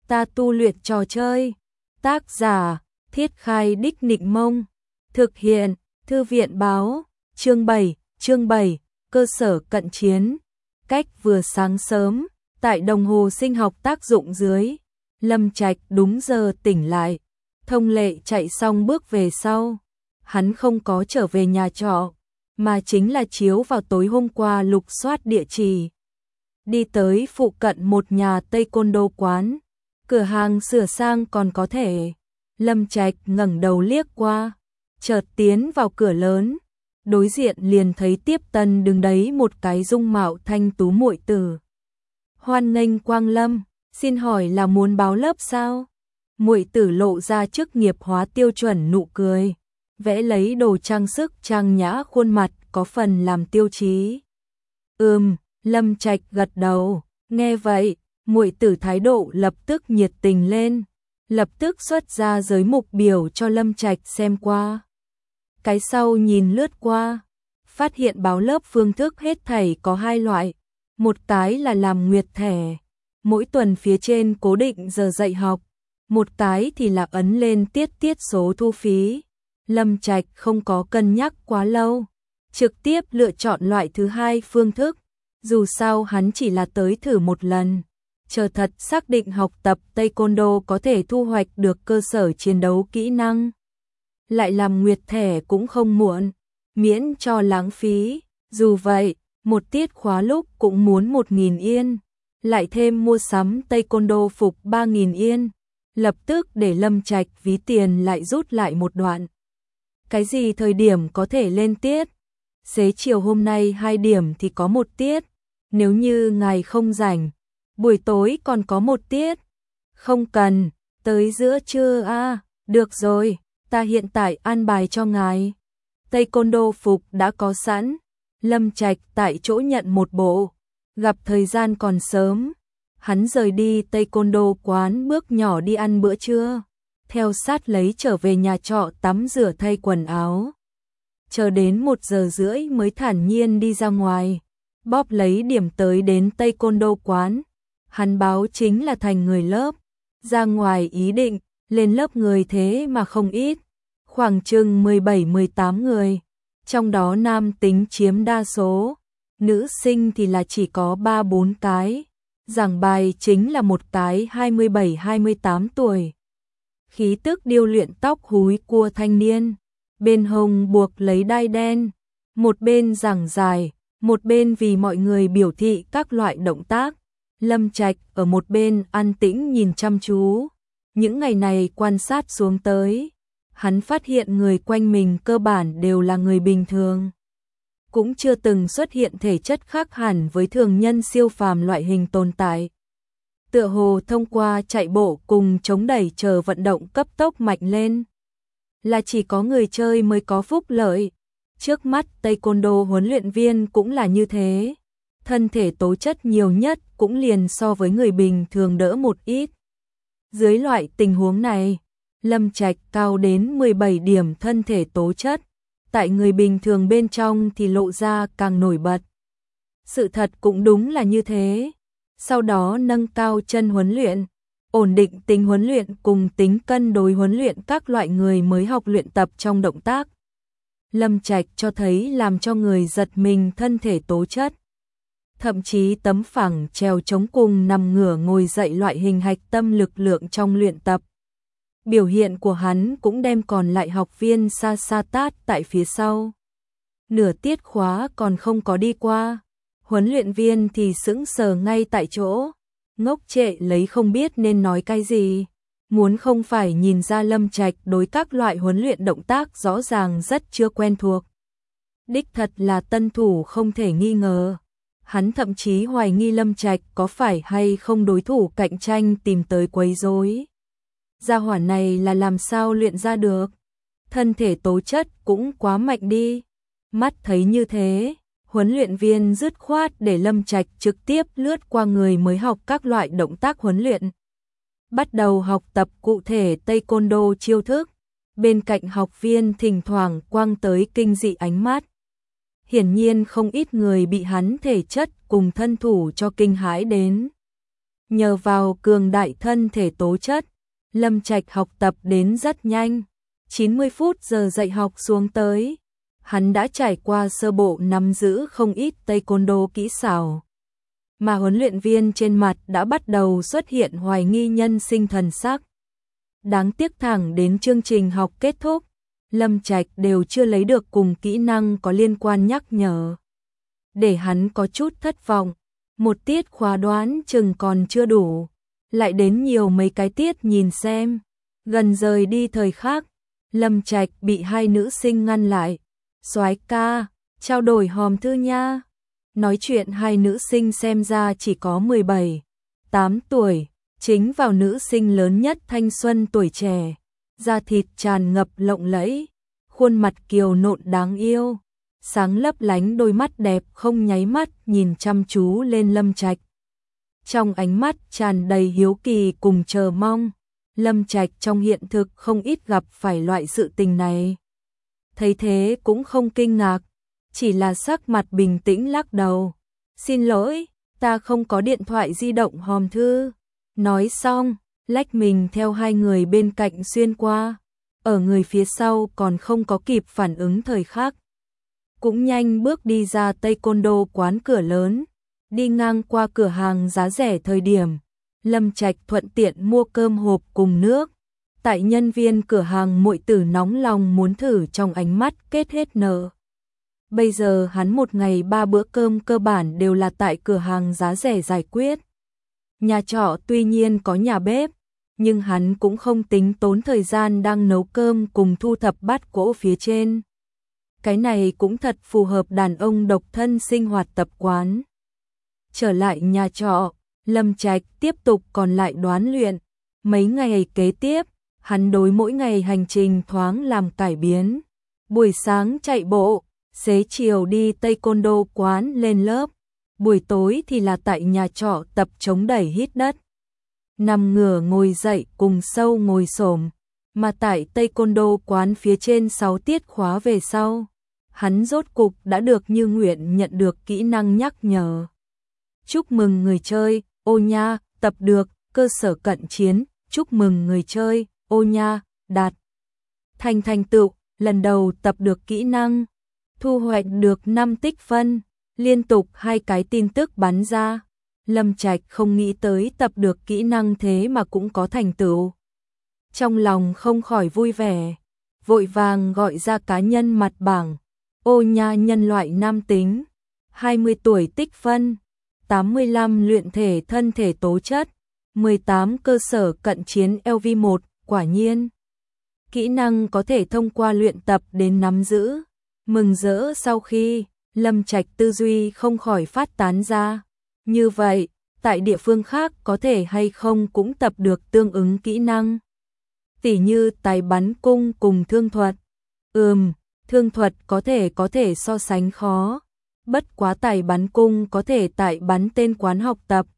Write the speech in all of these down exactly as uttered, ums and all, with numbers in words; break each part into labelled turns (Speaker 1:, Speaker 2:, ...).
Speaker 1: ta tu luyện trò chơi. Tác giả, Thiết Khai Đích Nịnh Mông. Thực hiện, Thư viện Báo. Chương bảy, chương bảy, cơ sở cận chiến. Cách vừa sáng sớm, tại đồng hồ sinh học tác dụng dưới, Lâm Trạch đúng giờ tỉnh lại. Thông lệ chạy xong bước về sau. Hắn không có trở về nhà trọ, mà chính là chiếu vào tối hôm qua lục soát địa chỉ. Đi tới phụ cận một nhà taekwondo quán, cửa hàng sửa sang còn có thể. Lâm Trạch ngẩng đầu liếc qua, chợt tiến vào cửa lớn, đối diện liền thấy tiếp tân đứng đấy một cái dung mạo thanh tú muội tử. Hoan nghênh Quang Lâm, xin hỏi là muốn báo lớp sao? Muội tử lộ ra chức nghiệp hóa tiêu chuẩn nụ cười, vẽ lấy đồ trang sức trang nhã khuôn mặt có phần làm tiêu chí. Ừm, Lâm Trạch gật đầu, nghe vậy, muội tử thái độ lập tức nhiệt tình lên, lập tức xuất ra giới mục biểu cho Lâm Trạch xem qua. Cái sau nhìn lướt qua, phát hiện báo lớp phương thức hết thảy có hai loại, một cái là làm nguyệt thẻ, mỗi tuần phía trên cố định giờ dạy học, một cái thì là ấn lên tiết tiết số thu phí. Lâm Trạch không có cân nhắc quá lâu, trực tiếp lựa chọn loại thứ hai phương thức, dù sao hắn chỉ là tới thử một lần, chờ thật xác định học tập taekwondo có thể thu hoạch được cơ sở chiến đấu kỹ năng. Lại làm nguyệt thẻ cũng không muộn, miễn cho lãng phí, dù vậy, một tiết khóa lúc cũng muốn một nghìn yên, lại thêm mua sắm taekwondo phục ba nghìn yên, lập tức để Lâm Trạch ví tiền lại rút lại một đoạn. Cái gì thời điểm có thể lên tiết? Xế chiều hôm nay hai điểm thì có một tiết, nếu như ngài không rảnh, buổi tối còn có một tiết. Không cần, tới giữa trưa à, được rồi, ta hiện tại an bài cho ngài. Taekwondo phục đã có sẵn, Lâm Trạch tại chỗ nhận một bộ, gặp thời gian còn sớm, hắn rời đi taekwondo quán bước nhỏ đi ăn bữa trưa, theo sát lấy trở về nhà trọ tắm rửa thay quần áo. Chờ đến một giờ rưỡi mới thản nhiên đi ra ngoài, bóp lấy điểm tới đến taekwondo quán. Hắn báo chính là thành người lớp, ra ngoài ý định, lên lớp người thế mà không ít, khoảng chừng mười bảy mười tám người, trong đó nam tính chiếm đa số, nữ sinh thì là chỉ có ba bốn cái, giảng bài chính là một cái hai mươi bảy hai mươi tám tuổi. Khí tức điêu luyện tóc húi cua thanh niên, bên hông buộc lấy đai đen, một bên giảng giải, một bên vì mọi người biểu thị các loại động tác. Lâm Trạch ở một bên an tĩnh nhìn chăm chú. Những ngày này quan sát xuống tới, hắn phát hiện người quanh mình cơ bản đều là người bình thường, cũng chưa từng xuất hiện thể chất khác hẳn với thường nhân siêu phàm loại hình tồn tại. Tựa hồ thông qua chạy bộ cùng chống đẩy chờ vận động cấp tốc mạnh lên, là chỉ có người chơi mới có phúc lợi. Trước mắt taekwondo huấn luyện viên cũng là như thế, thân thể tố chất nhiều nhất cũng liền so với người bình thường đỡ một ít. Dưới loại tình huống này, Lâm Trạch cao đến mười bảy điểm thân thể tố chất, tại người bình thường bên trong thì lộ ra càng nổi bật. Sự thật cũng đúng là như thế. Sau đó nâng cao chân huấn luyện, ổn định tính huấn luyện cùng tính cân đối huấn luyện các loại người mới học luyện tập trong động tác. Lâm Trạch cho thấy làm cho người giật mình thân thể tố chất. Thậm chí tấm phẳng trèo chống cùng nằm ngửa ngồi dậy loại hình hạch tâm lực lượng trong luyện tập. Biểu hiện của hắn cũng đem còn lại học viên xa xa tát tại phía sau. Nửa tiết khóa còn không có đi qua, huấn luyện viên thì sững sờ ngay tại chỗ, ngốc trệ lấy không biết nên nói cái gì. Muốn không phải nhìn ra Lâm Trạch đối các loại huấn luyện động tác rõ ràng rất chưa quen thuộc. Đích thật là tân thủ không thể nghi ngờ. Hắn thậm chí hoài nghi Lâm Trạch có phải hay không đối thủ cạnh tranh tìm tới quấy rối. Gia hỏa này là làm sao luyện ra được? Thân thể tố chất cũng quá mạnh đi. Mắt thấy như thế, huấn luyện viên dứt khoát để Lâm Trạch trực tiếp lướt qua người mới học các loại động tác huấn luyện. Bắt đầu học tập cụ thể taekwondo chiêu thức, bên cạnh học viên thỉnh thoảng quăng tới kinh dị ánh mắt. Hiển nhiên không ít người bị hắn thể chất cùng thân thủ cho kinh hãi đến. Nhờ vào cường đại thân thể tố chất, Lâm Trạch học tập đến rất nhanh. chín mươi phút giờ dạy học xuống tới, hắn đã trải qua sơ bộ nắm giữ không ít taekwondo kỹ xảo. Mà huấn luyện viên trên mặt đã bắt đầu xuất hiện hoài nghi nhân sinh thần sắc. Đáng tiếc thẳng đến chương trình học kết thúc, Lâm Trạch đều chưa lấy được cùng kỹ năng có liên quan nhắc nhở. Để hắn có chút thất vọng, một tiết khóa đoán chừng còn chưa đủ, lại đến nhiều mấy cái tiết nhìn xem. Gần rời đi thời khắc, Lâm Trạch bị hai nữ sinh ngăn lại. Soái ca, trao đổi hòm thư nha. Nói chuyện hai nữ sinh xem ra chỉ có mười bảy, tám tuổi, chính vào nữ sinh lớn nhất thanh xuân tuổi trẻ, da thịt tràn ngập lộng lẫy, khuôn mặt kiều nộn đáng yêu, sáng lấp lánh đôi mắt đẹp không nháy mắt nhìn chăm chú lên Lâm Trạch. Trong ánh mắt tràn đầy hiếu kỳ cùng chờ mong, Lâm Trạch trong hiện thực không ít gặp phải loại sự tình này. Thấy thế cũng không kinh ngạc, chỉ là sắc mặt bình tĩnh lắc đầu. Xin lỗi, ta không có điện thoại di động hòm thư. Nói xong, lách mình theo hai người bên cạnh xuyên qua. Ở người phía sau còn không có kịp phản ứng thời khắc, cũng nhanh bước đi ra taekwondo quán cửa lớn. Đi ngang qua cửa hàng giá rẻ thời điểm, Lâm Trạch thuận tiện mua cơm hộp cùng nước. Tại nhân viên cửa hàng muội tử nóng lòng muốn thử trong ánh mắt kết hết nợ. Bây giờ hắn một ngày ba bữa cơm cơ bản đều là tại cửa hàng giá rẻ giải quyết. Nhà trọ tuy nhiên có nhà bếp, nhưng hắn cũng không tính tốn thời gian đang nấu cơm cùng thu thập bát cỗ phía trên. Cái này cũng thật phù hợp đàn ông độc thân sinh hoạt tập quán. Trở lại nhà trọ, Lâm Trạch tiếp tục còn lại đoán luyện. Mấy ngày kế tiếp, hắn đối mỗi ngày hành trình thoáng làm cải biến. Buổi sáng chạy bộ, xế chiều đi taekwondo quán lên lớp. Buổi tối thì là tại nhà trọ tập chống đẩy hít đất. Nằm ngửa ngồi dậy cùng sâu ngồi xổm. Mà tại taekwondo quán phía trên sáu tiết khóa về sau, hắn rốt cục đã được như nguyện nhận được kỹ năng nhắc nhở. Chúc mừng người chơi, ô nha, tập được, cơ sở cận chiến. Chúc mừng người chơi, ô nha, đạt thành thành tựu, lần đầu tập được kỹ năng, thu hoạch được năm tích phân. Liên tục hai cái tin tức bắn ra. Lâm Trạch không nghĩ tới tập được kỹ năng thế mà cũng có thành tựu. Trong lòng không khỏi vui vẻ, vội vàng gọi ra cá nhân mặt bảng. Ô nha nhân loại nam tính, hai mươi tuổi tích phân, tám mươi lăm luyện thể thân thể tố chất, mười tám cơ sở cận chiến L V một, quả nhiên. Kỹ năng có thể thông qua luyện tập đến nắm giữ. Mừng rỡ sau khi, Lâm Trạch tư duy không khỏi phát tán ra. Như vậy, tại địa phương khác có thể hay không cũng tập được tương ứng kỹ năng. Tỉ như tài bắn cung cùng thương thuật. Ừm, thương thuật có thể có thể so sánh khó. Bất quá tài bắn cung có thể tại bắn tên quán học tập.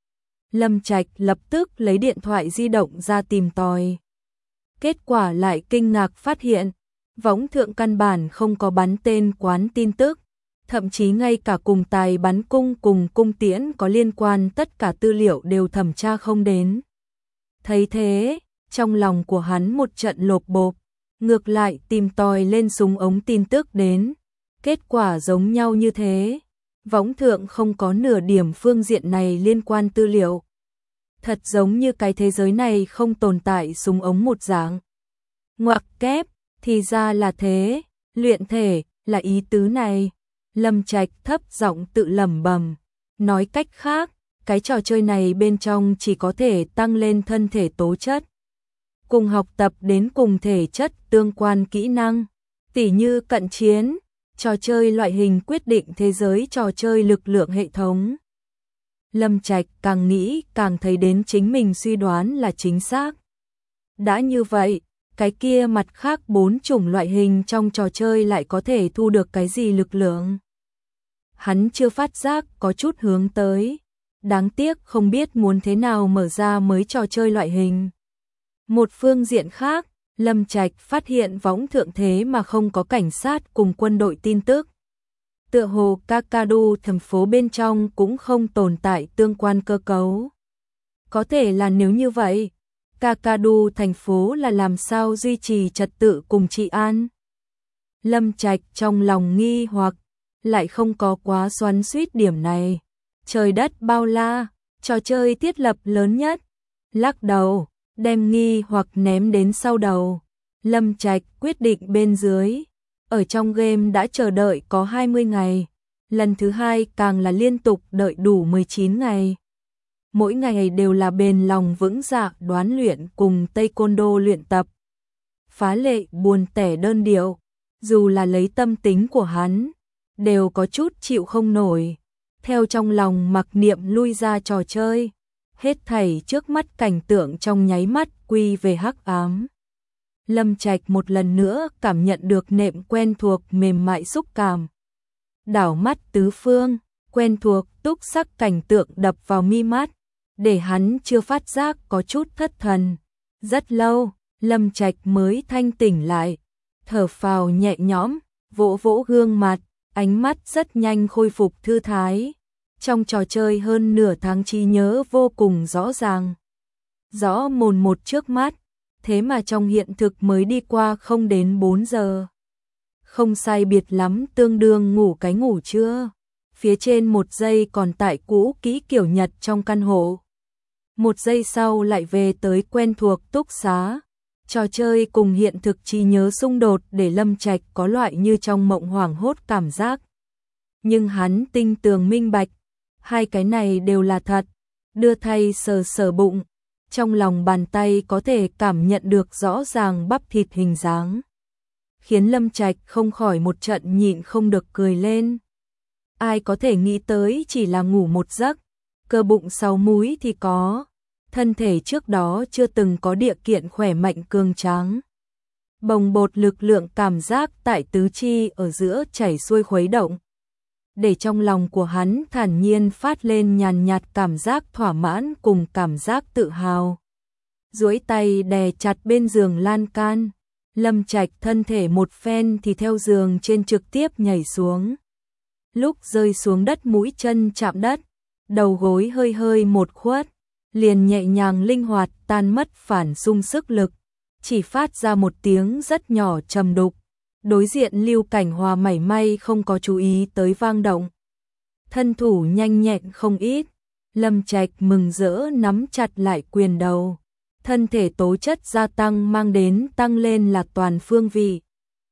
Speaker 1: Lâm Trạch lập tức lấy điện thoại di động ra tìm tòi. Kết quả lại kinh ngạc phát hiện, võng thượng căn bản không có bắn tên quán tin tức. Thậm chí ngay cả cùng tài bắn cung cùng cung tiễn có liên quan tất cả tư liệu đều thẩm tra không đến. Thấy thế, trong lòng của hắn một trận lột bột, ngược lại tìm tòi lên súng ống tin tức đến. Kết quả giống nhau như thế, võng thượng không có nửa điểm phương diện này liên quan tư liệu. Thật giống như cái thế giới này không tồn tại súng ống một dạng. Ngoặc kép, thì ra là thế, luyện thể, là ý tứ này. Lâm Trạch thấp giọng tự lẩm bẩm, nói cách khác, cái trò chơi này bên trong chỉ có thể tăng lên thân thể tố chất, cùng học tập đến cùng thể chất tương quan kỹ năng, tỉ như cận chiến, trò chơi loại hình quyết định thế giới trò chơi lực lượng hệ thống. Lâm Trạch càng nghĩ càng thấy đến chính mình suy đoán là chính xác. Đã như vậy, cái kia mặt khác bốn chủng loại hình trong trò chơi lại có thể thu được cái gì lực lượng? Hắn chưa phát giác có chút hướng tới. Đáng tiếc không biết muốn thế nào mở ra mới trò chơi loại hình. Một phương diện khác, Lâm Trạch phát hiện võng thượng thế mà không có cảnh sát cùng quân đội tin tức. Tựa hồ Kakadu thành phố bên trong cũng không tồn tại tương quan cơ cấu. Có thể là nếu như vậy, Kakadu thành phố là làm sao duy trì trật tự cùng trị an? Lâm Trạch trong lòng nghi hoặc, lại không có quá xoắn xuýt điểm này. Trời đất bao la, trò chơi thiết lập lớn nhất. Lắc đầu, đem nghi hoặc ném đến sau đầu. Lâm Trạch quyết định bên dưới. Ở trong game đã chờ đợi có hai mươi ngày. Lần thứ hai càng là liên tục đợi đủ mười chín ngày. Mỗi ngày đều là bền lòng vững dạ đoán luyện cùng taekwondo luyện tập. Phá lệ buồn tẻ đơn điệu, dù là lấy tâm tính của hắn, đều có chút chịu không nổi. Theo trong lòng mặc niệm lui ra trò chơi, hết thảy trước mắt cảnh tượng trong nháy mắt quy về hắc ám. Lâm Trạch một lần nữa cảm nhận được nệm quen thuộc mềm mại xúc cảm. Đảo mắt tứ phương, quen thuộc túc sắc cảnh tượng đập vào mi mắt, để hắn chưa phát giác có chút thất thần. Rất lâu, Lâm Trạch mới thanh tỉnh lại, thở phào nhẹ nhõm, vỗ vỗ gương mặt, ánh mắt rất nhanh khôi phục thư thái. Trong trò chơi hơn nửa tháng trí nhớ vô cùng rõ ràng, rõ mồn một trước mắt, thế mà trong hiện thực mới đi qua không đến bốn giờ. Không sai biệt lắm, tương đương ngủ cái ngủ trưa. Phía trên một giây còn tại cũ kỹ kiểu Nhật trong căn hộ. Một giây sau lại về tới quen thuộc túc xá. Trò chơi cùng hiện thực trí nhớ xung đột để Lâm Trạch có loại như trong mộng hoảng hốt cảm giác. Nhưng hắn tinh tường minh bạch, hai cái này đều là thật. Đưa tay sờ sờ bụng, trong lòng bàn tay có thể cảm nhận được rõ ràng bắp thịt hình dáng, khiến Lâm Trạch không khỏi một trận nhịn không được cười lên. Ai có thể nghĩ tới chỉ là ngủ một giấc, cơ bụng sáu múi thì có, thân thể trước đó chưa từng có địa kiện khỏe mạnh cường tráng. Bồng bột lực lượng cảm giác tại tứ chi ở giữa chảy xuôi khuấy động, để trong lòng của hắn thản nhiên phát lên nhàn nhạt cảm giác thỏa mãn cùng cảm giác tự hào. Duỗi tay đè chặt bên giường lan can, Lâm Trạch thân thể một phen thì theo giường trên trực tiếp nhảy xuống. Lúc rơi xuống đất mũi chân chạm đất, đầu gối hơi hơi một khuất, liền nhẹ nhàng linh hoạt tan mất phản xung sức lực, chỉ phát ra một tiếng rất nhỏ trầm đục. Đối diện Lưu Cảnh Hòa mảy may không có chú ý tới vang động. Thân thủ nhanh nhẹn không ít, Lâm Trạch mừng rỡ nắm chặt lại quyền đầu. Thân thể tố chất gia tăng mang đến tăng lên là toàn phương vị.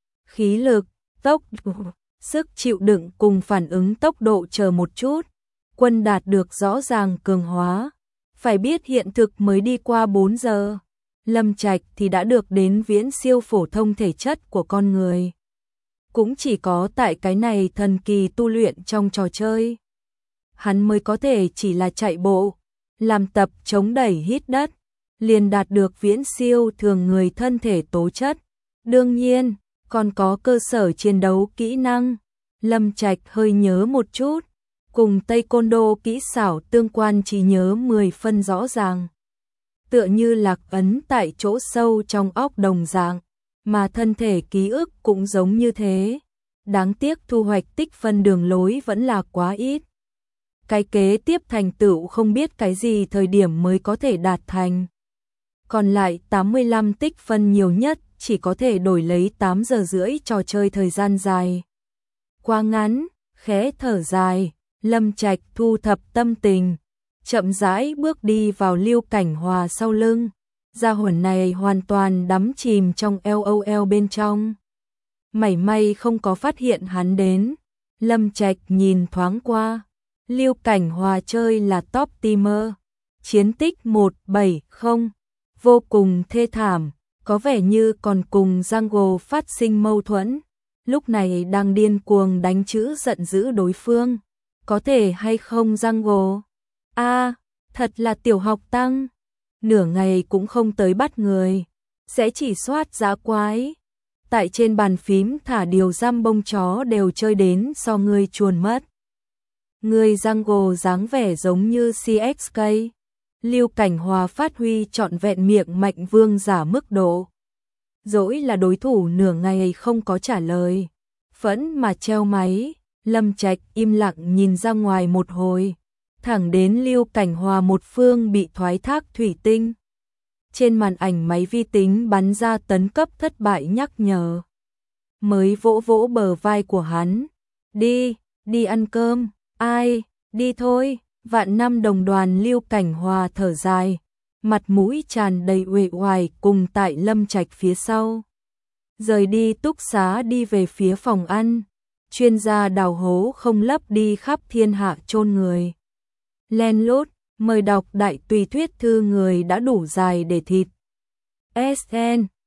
Speaker 1: Khí lực, tốc độ, sức chịu đựng cùng phản ứng tốc độ chờ một chút. Quân đạt được rõ ràng cường hóa. Phải biết hiện thực mới đi qua bốn giờ. Lâm Trạch thì đã được đến viễn siêu phổ thông thể chất của con người. Cũng chỉ có tại cái này thần kỳ tu luyện trong trò chơi, hắn mới có thể chỉ là chạy bộ, làm tập chống đẩy hít đất, liền đạt được viễn siêu thường người thân thể tố chất. Đương nhiên, còn có cơ sở chiến đấu kỹ năng. Lâm Trạch hơi nhớ một chút, cùng taekwondo kỹ xảo tương quan trí nhớ mười phân rõ ràng. Tựa như lạc ấn tại chỗ sâu trong óc đồng dạng, mà thân thể ký ức cũng giống như thế. Đáng tiếc thu hoạch tích phân đường lối vẫn là quá ít. Cái kế tiếp thành tựu không biết cái gì thời điểm mới có thể đạt thành. Còn lại tám mươi lăm tích phân nhiều nhất chỉ có thể đổi lấy tám giờ rưỡi trò chơi thời gian dài. Quá ngắn, khẽ thở dài, Lâm Trạch thu thập tâm tình, chậm rãi bước đi vào Lưu Cảnh Hòa sau lưng. Gia hồn này hoàn toàn đắm chìm trong LOL bên trong, mảy may không có phát hiện hắn đến. Lâm Trạch nhìn thoáng qua, Lưu Cảnh Hòa chơi là top timer, chiến tích một bảy không, vô cùng thê thảm, có vẻ như còn cùng Jungle phát sinh mâu thuẫn, lúc này đang điên cuồng đánh chữ giận dữ đối phương. Có thể hay không Jungle? A, à, thật là tiểu học tăng, nửa ngày cũng không tới bắt người, sẽ chỉ soát dã quái. Tại trên bàn phím thả điều giam bông chó đều chơi đến so ngươi chuồn mất. Người Jungle dáng vẻ giống như xê ích ca. Lưu Cảnh Hòa phát huy trọn vẹn miệng mạnh vương giả mức độ. Dỗi là đối thủ nửa ngày không có trả lời, phẫn mà treo máy. Lâm Trạch im lặng nhìn ra ngoài một hồi, thẳng đến Lưu Cảnh Hòa một phương bị thoái thác thủy tinh. Trên màn ảnh máy vi tính bắn ra tấn cấp thất bại nhắc nhở. Mới vỗ vỗ bờ vai của hắn. Đi, đi ăn cơm, ai, đi thôi. Vạn năm đồng đoàn Lưu Cảnh Hòa thở dài, mặt mũi tràn đầy uể oải cùng tại Lâm Trạch phía sau. Rời đi túc xá đi về phía phòng ăn, chuyên gia đào hố không lấp đi khắp thiên hạ chôn người. Len lút, mời đọc đại tùy thuyết thư người đã đủ dài để thịt. ét en